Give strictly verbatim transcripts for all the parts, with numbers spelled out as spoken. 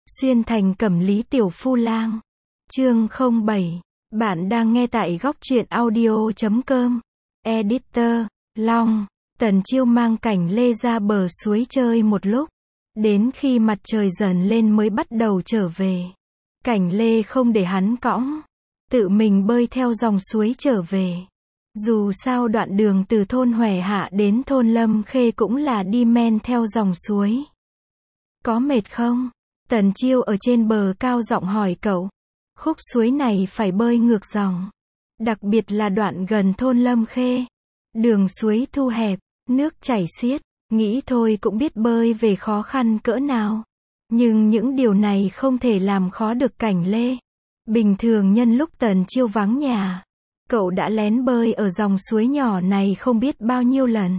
Xuyên thành Cẩm Lý Tiểu Phu Lang. Chương không bảy. Bạn đang nghe tại góc truyện audio chấm com. Editor, Long. Tần Chiêu mang Cảnh Lê ra bờ suối chơi một lúc. Đến khi mặt trời dần lên mới bắt đầu trở về. Cảnh Lê không để hắn cõng. Tự mình bơi theo dòng suối trở về. Dù sao đoạn đường từ thôn Hòe Hạ đến thôn Lâm Khê cũng là đi men theo dòng suối. Có mệt không? Tần Chiêu ở trên bờ cao giọng hỏi cậu. Khúc suối này phải bơi ngược dòng. Đặc biệt là đoạn gần thôn Lâm Khê. Đường suối thu hẹp, nước chảy xiết, nghĩ thôi cũng biết bơi về khó khăn cỡ nào. Nhưng những điều này không thể làm khó được Cảnh Lê. Bình thường nhân lúc Tần Chiêu vắng nhà, cậu đã lén bơi ở dòng suối nhỏ này không biết bao nhiêu lần.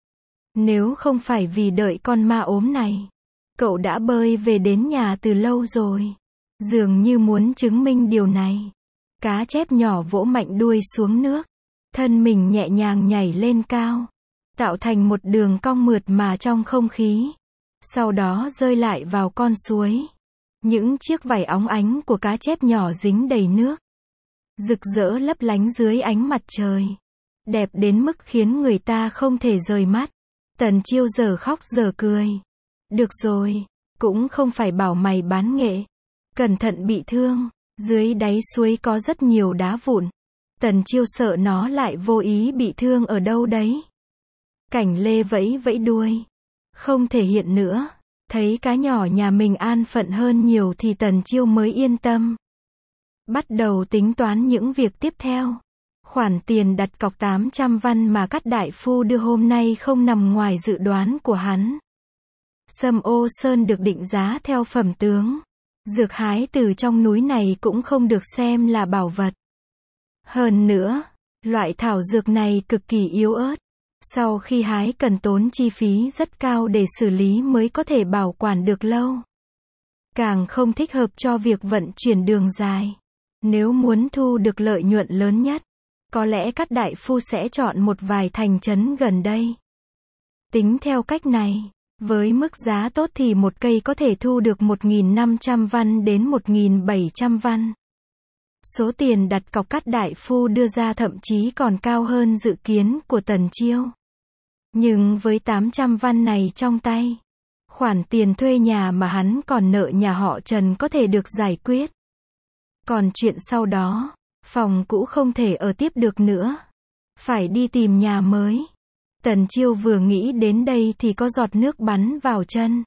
Nếu không phải vì đợi con ma ốm này, cậu đã bơi về đến nhà từ lâu rồi. Dường như muốn chứng minh điều này. Cá chép nhỏ vỗ mạnh đuôi xuống nước. Thân mình nhẹ nhàng nhảy lên cao. Tạo thành một đường cong mượt mà trong không khí. Sau đó rơi lại vào con suối. Những chiếc vảy óng ánh của cá chép nhỏ dính đầy nước. Rực rỡ lấp lánh dưới ánh mặt trời. Đẹp đến mức khiến người ta không thể rời mắt. Tần Chiêu giờ khóc giờ cười. Được rồi, cũng không phải bảo mày bán nghệ. Cẩn thận bị thương, dưới đáy suối có rất nhiều đá vụn. Tần Chiêu sợ nó lại vô ý bị thương ở đâu đấy. Cảnh Lê vẫy vẫy đuôi. Không thể hiện nữa. Thấy cá nhỏ nhà mình an phận hơn nhiều thì Tần Chiêu mới yên tâm. Bắt đầu tính toán những việc tiếp theo. Khoản tiền đặt cọc tám trăm văn mà Cát đại phu đưa hôm nay không nằm ngoài dự đoán của hắn. Sâm Ô Sơn được định giá theo phẩm tướng. Dược hái từ trong núi này cũng không được xem là bảo vật. Hơn nữa, loại thảo dược này cực kỳ yếu ớt. Sau khi hái cần tốn chi phí rất cao để xử lý mới có thể bảo quản được lâu. Càng không thích hợp cho việc vận chuyển đường dài. Nếu muốn thu được lợi nhuận lớn nhất, có lẽ Cát đại phu sẽ chọn một vài thành trấn gần đây. Tính theo cách này, với mức giá tốt thì một cây có thể thu được một nghìn năm trăm văn đến một nghìn bảy trăm văn. Số tiền đặt cọc Cát đại phu đưa ra thậm chí còn cao hơn dự kiến của Tần Chiêu. Nhưng với tám trăm văn này trong tay, khoản tiền thuê nhà mà hắn còn nợ nhà họ Trần có thể được giải quyết. Còn chuyện sau đó, phòng cũ không thể ở tiếp được nữa. Phải đi tìm nhà mới. Tần Chiêu vừa nghĩ đến đây thì có giọt nước bắn vào chân.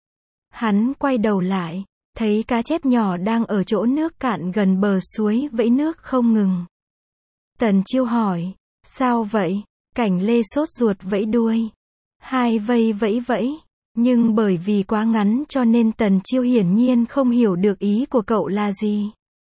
Hắn quay đầu lại, thấy cá chép nhỏ đang ở chỗ nước cạn gần bờ suối vẫy nước không ngừng. Tần Chiêu hỏi, sao vậy? Cảnh Lê sốt ruột vẫy đuôi. Hai vây vẫy vẫy, nhưng bởi vì quá ngắn cho nên Tần Chiêu hiển nhiên không hiểu được ý của cậu là gì.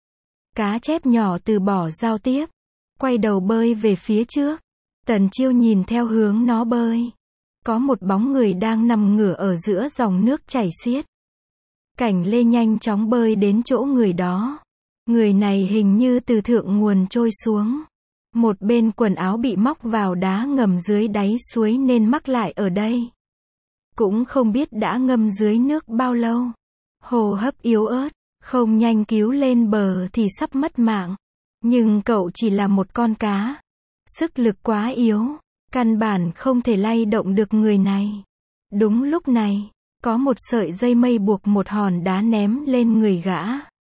Cá chép nhỏ từ bỏ giao tiếp, quay đầu bơi về phía trước. Tần Chiêu nhìn theo hướng nó bơi. Có một bóng người đang nằm ngửa ở giữa dòng nước chảy xiết. Cảnh Lê nhanh chóng bơi đến chỗ người đó. Người này hình như từ thượng nguồn trôi xuống. Một bên quần áo bị móc vào đá ngầm dưới đáy suối nên mắc lại ở đây. Cũng không biết đã ngâm dưới nước bao lâu. Hô hấp yếu ớt, không nhanh cứu lên bờ thì sắp mất mạng. Nhưng cậu chỉ là một con cá. Sức lực quá yếu, căn bản không thể lay động được người này. Đúng lúc này, có một sợi dây mây buộc một hòn đá ném lên người gã.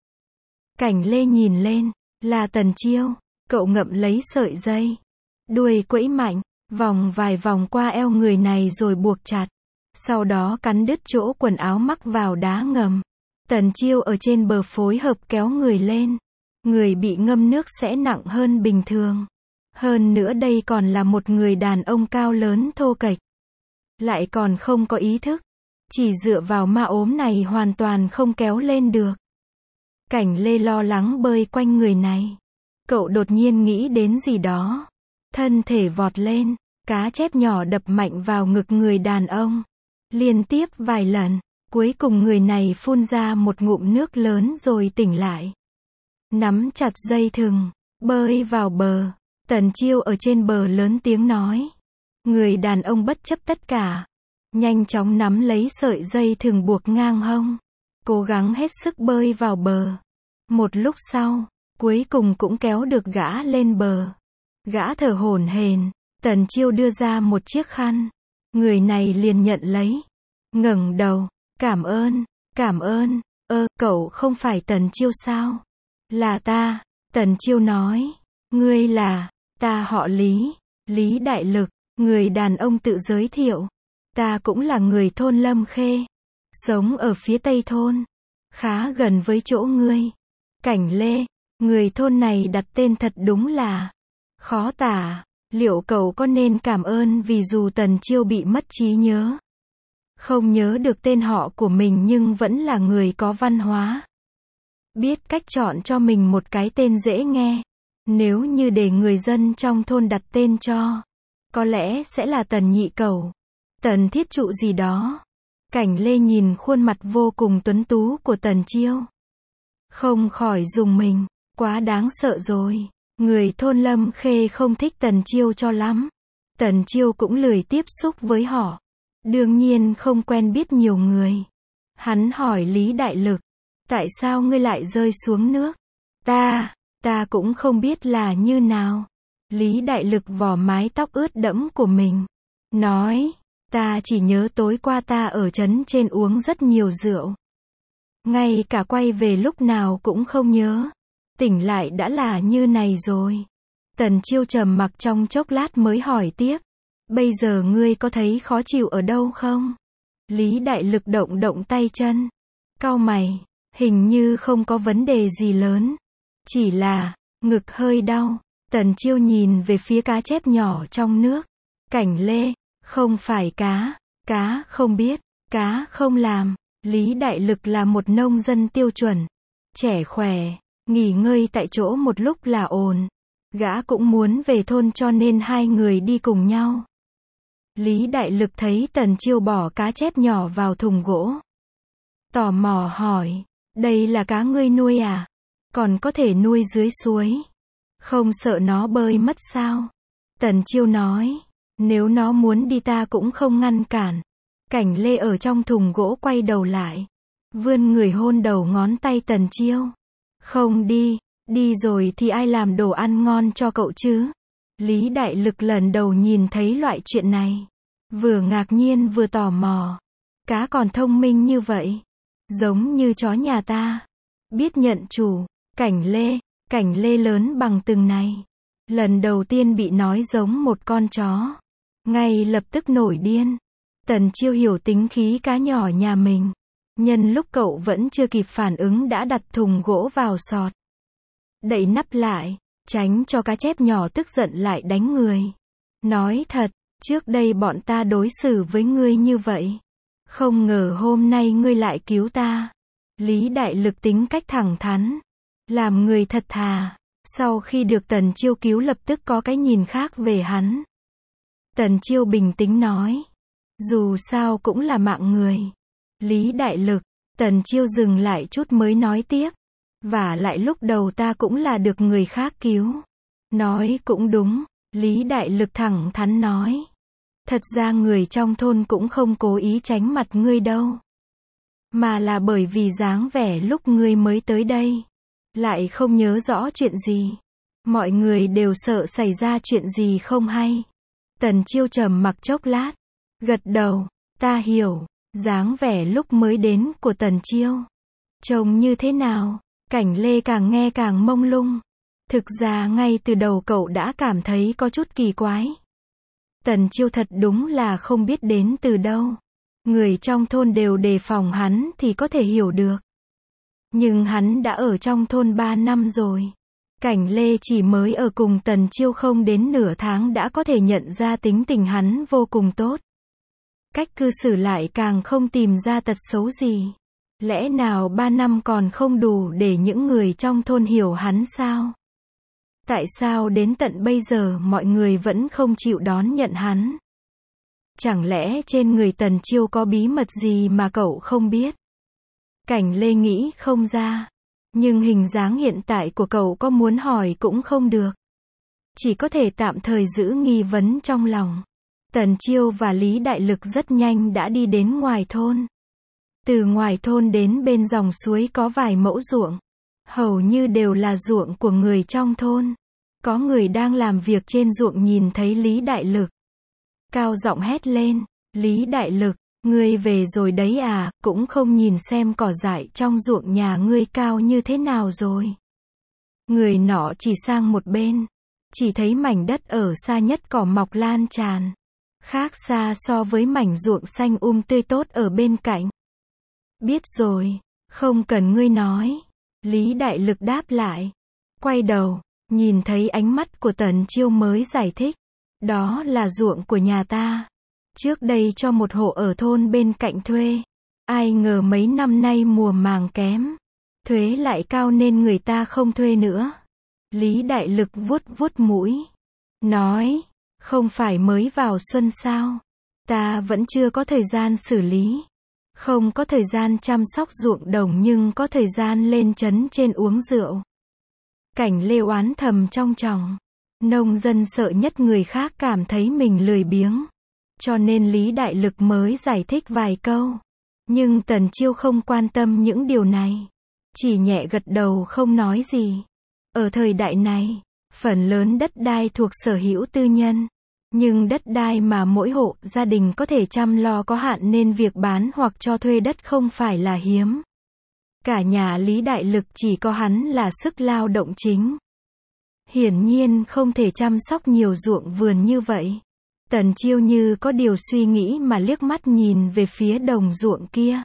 Cảnh Lê nhìn lên, là Tần Chiêu. Cậu ngậm lấy sợi dây, đuôi quẫy mạnh, vòng vài vòng qua eo người này rồi buộc chặt. Sau đó cắn đứt chỗ quần áo mắc vào đá ngầm. Tần Chiêu ở trên bờ phối hợp kéo người lên. Người bị ngâm nước sẽ nặng hơn bình thường. Hơn nữa đây còn là một người đàn ông cao lớn thô kệch. Lại còn không có ý thức. Chỉ dựa vào ma ốm này hoàn toàn không kéo lên được. Cảnh Lê lo lắng bơi quanh người này. Cậu đột nhiên nghĩ đến gì đó. Thân thể vọt lên. Cá chép nhỏ đập mạnh vào ngực người đàn ông. Liên tiếp vài lần. Cuối cùng người này phun ra một ngụm nước lớn rồi tỉnh lại. Nắm chặt dây thừng. Bơi vào bờ. Tần Chiêu ở trên bờ lớn tiếng nói. Người đàn ông bất chấp tất cả. Nhanh chóng nắm lấy sợi dây thừng buộc ngang hông. cố gắng hết sức bơi vào bờ. Một lúc sau, cuối cùng cũng kéo được gã lên bờ. Gã thở hổn hển, Tần Chiêu đưa ra một chiếc khăn. Người này liền nhận lấy. Ngẩng đầu, cảm ơn, cảm ơn, ơ, cậu không phải Tần Chiêu sao? Là ta, Tần Chiêu nói. Ngươi là, ta họ Lý, Lý Đại Lực, người đàn ông tự giới thiệu. Ta cũng là người thôn Lâm Khê, sống ở phía tây thôn, khá gần với chỗ ngươi. Cảnh Lê, người thôn này đặt tên thật đúng là khó tả. Liệu cậu có nên cảm ơn vì dù Tần Chiêu bị mất trí nhớ, không nhớ được tên họ của mình nhưng vẫn là người có văn hóa, biết cách chọn cho mình một cái tên dễ nghe. Nếu như để người dân trong thôn đặt tên cho, có lẽ sẽ là Tần Nhị Cẩu, Tần Thiết Trụ gì đó. Cảnh Lê nhìn khuôn mặt vô cùng tuấn tú của Tần Chiêu, không khỏi rùng mình, quá đáng sợ rồi. Người thôn Lâm Khê không thích Tần Chiêu cho lắm. Tần Chiêu cũng lười tiếp xúc với họ. Đương nhiên không quen biết nhiều người. Hắn hỏi Lý Đại Lực, tại sao ngươi lại rơi xuống nước? Ta, ta cũng không biết là như nào. Lý Đại Lực vò mái tóc ướt đẫm của mình, nói, ta chỉ nhớ tối qua ta ở trấn trên uống rất nhiều rượu. Ngay cả quay về lúc nào cũng không nhớ. Tỉnh lại đã là như này rồi. Tần Chiêu trầm mặc trong chốc lát mới hỏi tiếp. Bây giờ ngươi có thấy khó chịu ở đâu không? Lý Đại Lực động động tay chân, cau mày, hình như không có vấn đề gì lớn. Chỉ là, ngực hơi đau. Tần Chiêu nhìn về phía cá chép nhỏ trong nước. Cảnh Lê, không phải cá, cá không biết, cá không làm. Lý Đại Lực là một nông dân tiêu chuẩn, trẻ khỏe, nghỉ ngơi tại chỗ một lúc là ổn. Gã cũng muốn về thôn cho nên hai người đi cùng nhau. Lý Đại Lực thấy Tần Chiêu bỏ cá chép nhỏ vào thùng gỗ, tò mò hỏi, đây là cá ngươi nuôi à? Còn có thể nuôi dưới suối, không sợ nó bơi mất sao? Tần Chiêu nói, nếu nó muốn đi ta cũng không ngăn cản. Cảnh Lê ở trong thùng gỗ quay đầu lại, vươn người hôn đầu ngón tay Tần Chiêu. Không đi, đi rồi thì ai làm đồ ăn ngon cho cậu chứ? Lý Đại Lực lần đầu nhìn thấy loại chuyện này, vừa ngạc nhiên vừa tò mò. Cá còn thông minh như vậy, giống như chó nhà ta, biết nhận chủ. Cảnh Lê, Cảnh Lê lớn bằng từng này, lần đầu tiên bị nói giống một con chó, ngay lập tức nổi điên. Tần Chiêu hiểu tính khí cá nhỏ nhà mình, nhân lúc cậu vẫn chưa kịp phản ứng đã đặt thùng gỗ vào sọt, đậy nắp lại, tránh cho cá chép nhỏ tức giận lại đánh người. Nói thật, trước đây bọn ta đối xử với ngươi như vậy, không ngờ hôm nay ngươi lại cứu ta. Lý Đại Lực tính cách thẳng thắn, làm người thật thà. Sau khi được Tần Chiêu cứu lập tức có cái nhìn khác về hắn. Tần Chiêu bình tĩnh nói, dù sao cũng là mạng người. Lý Đại Lực, Tần Chiêu dừng lại chút mới nói tiếp, và lại lúc đầu ta cũng là được người khác cứu. Nói cũng đúng, Lý Đại Lực thẳng thắn nói. Thật ra người trong thôn cũng không cố ý tránh mặt ngươi đâu, mà là bởi vì dáng vẻ lúc ngươi mới tới đây, lại không nhớ rõ chuyện gì. Mọi người đều sợ xảy ra chuyện gì không hay. Tần Chiêu trầm mặc chốc lát, gật đầu, ta hiểu. Dáng vẻ lúc mới đến của Tần Chiêu trông như thế nào? Cảnh Lê càng nghe càng mông lung. Thực ra ngay từ đầu cậu đã cảm thấy có chút kỳ quái. Tần Chiêu thật đúng là không biết đến từ đâu. Người trong thôn đều đề phòng hắn thì có thể hiểu được. Nhưng hắn đã ở trong thôn ba năm rồi. Cảnh Lê chỉ mới ở cùng Tần Chiêu không đến nửa tháng đã có thể nhận ra tính tình hắn vô cùng tốt. Cách cư xử lại càng không tìm ra tật xấu gì. Lẽ nào ba năm còn không đủ để những người trong thôn hiểu hắn sao? Tại sao đến tận bây giờ mọi người vẫn không chịu đón nhận hắn? Chẳng lẽ trên người Tần Chiêu có bí mật gì mà cậu không biết? Cảnh Lê nghĩ không ra. Nhưng hình dáng hiện tại của cậu có muốn hỏi cũng không được. Chỉ có thể tạm thời giữ nghi vấn trong lòng. Tần Chiêu và Lý Đại Lực rất nhanh đã đi đến ngoài thôn. Từ ngoài thôn đến bên dòng suối có vài mẫu ruộng. Hầu như đều là ruộng của người trong thôn. Có người đang làm việc trên ruộng nhìn thấy Lý Đại Lực. Cao giọng hét lên, Lý Đại Lực, ngươi về rồi đấy à, cũng không nhìn xem cỏ dại trong ruộng nhà ngươi cao như thế nào rồi. Người nọ chỉ sang một bên, chỉ thấy mảnh đất ở xa nhất cỏ mọc lan tràn. Khác xa so với mảnh ruộng xanh um tươi tốt ở bên cạnh. Biết rồi, không cần ngươi nói. Lý Đại Lực đáp lại. Quay đầu, nhìn thấy ánh mắt của Tần Chiêu mới giải thích. Đó là ruộng của nhà ta. Trước đây cho một hộ ở thôn bên cạnh thuê. Ai ngờ mấy năm nay mùa màng kém. Thuế lại cao nên người ta không thuê nữa. Lý Đại Lực vuốt vuốt mũi. Nói, không phải mới vào xuân sao? Ta vẫn chưa có thời gian xử lý. Không có thời gian chăm sóc ruộng đồng nhưng có thời gian lên trấn trên uống rượu. Cảnh Lê oán thầm trong lòng. Nông dân sợ nhất người khác cảm thấy mình lười biếng. Cho nên Lý Đại Lực mới giải thích vài câu. Nhưng Tần Chiêu không quan tâm những điều này. Chỉ nhẹ gật đầu không nói gì. Ở thời đại này, phần lớn đất đai thuộc sở hữu tư nhân. Nhưng đất đai mà mỗi hộ gia đình có thể chăm lo có hạn nên việc bán hoặc cho thuê đất không phải là hiếm. Cả nhà Lý Đại Lực chỉ có hắn là sức lao động chính. Hiển nhiên không thể chăm sóc nhiều ruộng vườn như vậy. Tần Chiêu như có điều suy nghĩ mà liếc mắt nhìn về phía đồng ruộng kia.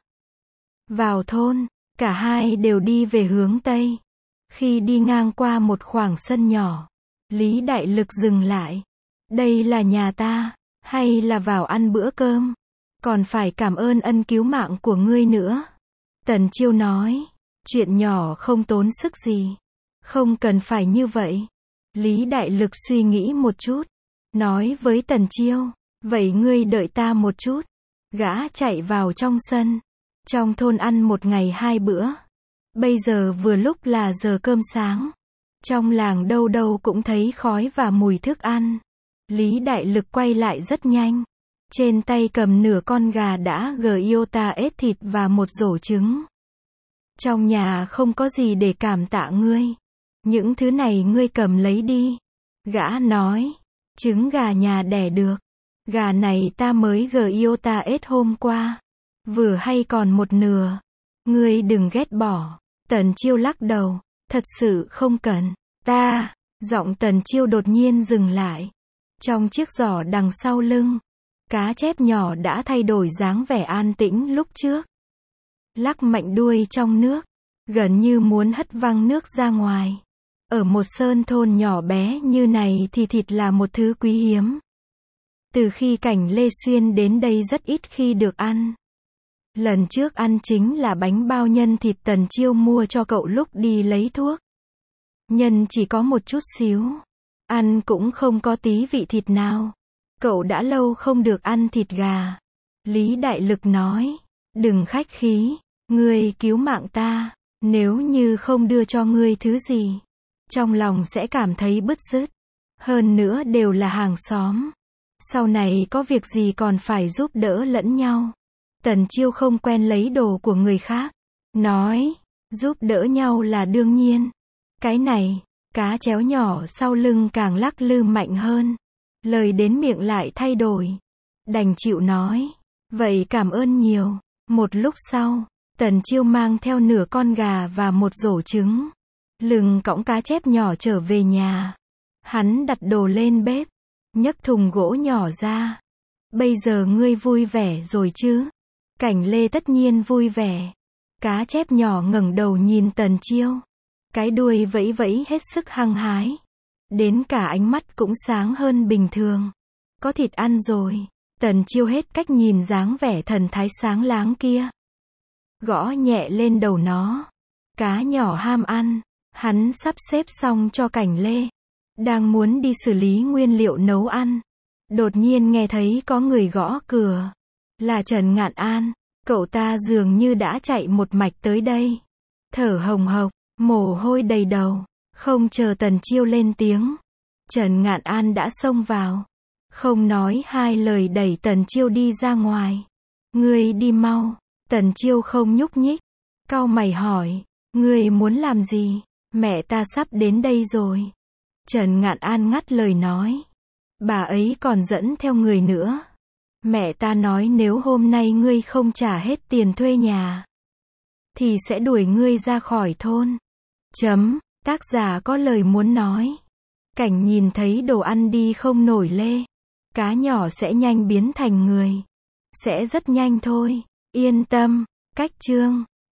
Vào thôn, cả hai đều đi về hướng Tây. Khi đi ngang qua một khoảng sân nhỏ, Lý Đại Lực dừng lại. Đây là nhà ta, hay là vào ăn bữa cơm? Còn phải cảm ơn ân cứu mạng của ngươi nữa. Tần Chiêu nói, chuyện nhỏ không tốn sức gì. Không cần phải như vậy. Lý Đại Lực suy nghĩ một chút. Nói với Tần Chiêu, vậy ngươi đợi ta một chút. Gã chạy vào trong sân. Trong thôn ăn một ngày hai bữa. Bây giờ vừa lúc là giờ cơm sáng. Trong làng đâu đâu cũng thấy khói và mùi thức ăn. Lý Đại Lực quay lại rất nhanh. Trên tay cầm nửa con gà đã giota ết thịt và một rổ trứng. Trong nhà không có gì để cảm tạ ngươi. Những thứ này ngươi cầm lấy đi. Gã nói, trứng gà nhà đẻ được. Gà này ta mới giota ết hôm qua. Vừa hay còn một nửa. Ngươi đừng ghét bỏ. Tần Chiêu lắc đầu. Thật sự không cần. Ta. Giọng Tần Chiêu đột nhiên dừng lại. Trong chiếc giỏ đằng sau lưng, cá chép nhỏ đã thay đổi dáng vẻ an tĩnh lúc trước. Lắc mạnh đuôi trong nước, gần như muốn hất văng nước ra ngoài. Ở một sơn thôn nhỏ bé như này thì thịt là một thứ quý hiếm. Từ khi Cảnh Lê Xuyên đến đây rất ít khi được ăn. Lần trước ăn chính là bánh bao nhân thịt Tần Chiêu mua cho cậu lúc đi lấy thuốc. Nhân chỉ có một chút xíu. Ăn cũng không có tí vị thịt nào. Cậu đã lâu không được ăn thịt gà. Lý Đại Lực nói, đừng khách khí, ngươi cứu mạng ta, nếu như không đưa cho ngươi thứ gì, trong lòng sẽ cảm thấy bứt rứt. Hơn nữa đều là hàng xóm. Sau này có việc gì còn phải giúp đỡ lẫn nhau. Tần Chiêu không quen lấy đồ của người khác. Nói, giúp đỡ nhau là đương nhiên. Cái này, cá chéo nhỏ sau lưng càng lắc lư mạnh hơn. Lời đến miệng lại thay đổi. Đành chịu nói. Vậy cảm ơn nhiều. Một lúc sau, Tần Chiêu mang theo nửa con gà và một rổ trứng. Lưng cõng cá chép nhỏ trở về nhà. Hắn đặt đồ lên bếp. Nhấc thùng gỗ nhỏ ra. Bây giờ ngươi vui vẻ rồi chứ? Cảnh Lê tất nhiên vui vẻ. Cá chép nhỏ ngẩng đầu nhìn Tần Chiêu. Cái đuôi vẫy vẫy hết sức hăng hái. Đến cả ánh mắt cũng sáng hơn bình thường. Có thịt ăn rồi. Tần Chiêu hết cách nhìn dáng vẻ thần thái sáng láng kia. Gõ nhẹ lên đầu nó. Cá nhỏ ham ăn. Hắn sắp xếp xong cho Cảnh Lê. Đang muốn đi xử lý nguyên liệu nấu ăn. Đột nhiên nghe thấy có người gõ cửa. Là Trần Ngạn An. Cậu ta dường như đã chạy một mạch tới đây. Thở hồng hộc, mồ hôi đầy đầu. Không chờ Tần Chiêu lên tiếng. Trần Ngạn An đã xông vào. Không nói hai lời đẩy Tần Chiêu đi ra ngoài. Ngươi đi mau. Tần Chiêu không nhúc nhích. Cau mày hỏi, ngươi muốn làm gì? Mẹ ta sắp đến đây rồi. Trần Ngạn An ngắt lời nói. Bà ấy còn dẫn theo người nữa. Mẹ ta nói nếu hôm nay ngươi không trả hết tiền thuê nhà, thì sẽ đuổi ngươi ra khỏi thôn. Chấm, tác giả có lời muốn nói. Cảnh nhìn thấy đồ ăn đi không nổi lê. Cá nhỏ sẽ nhanh biến thành người. Sẽ rất nhanh thôi. Yên tâm. Cách chương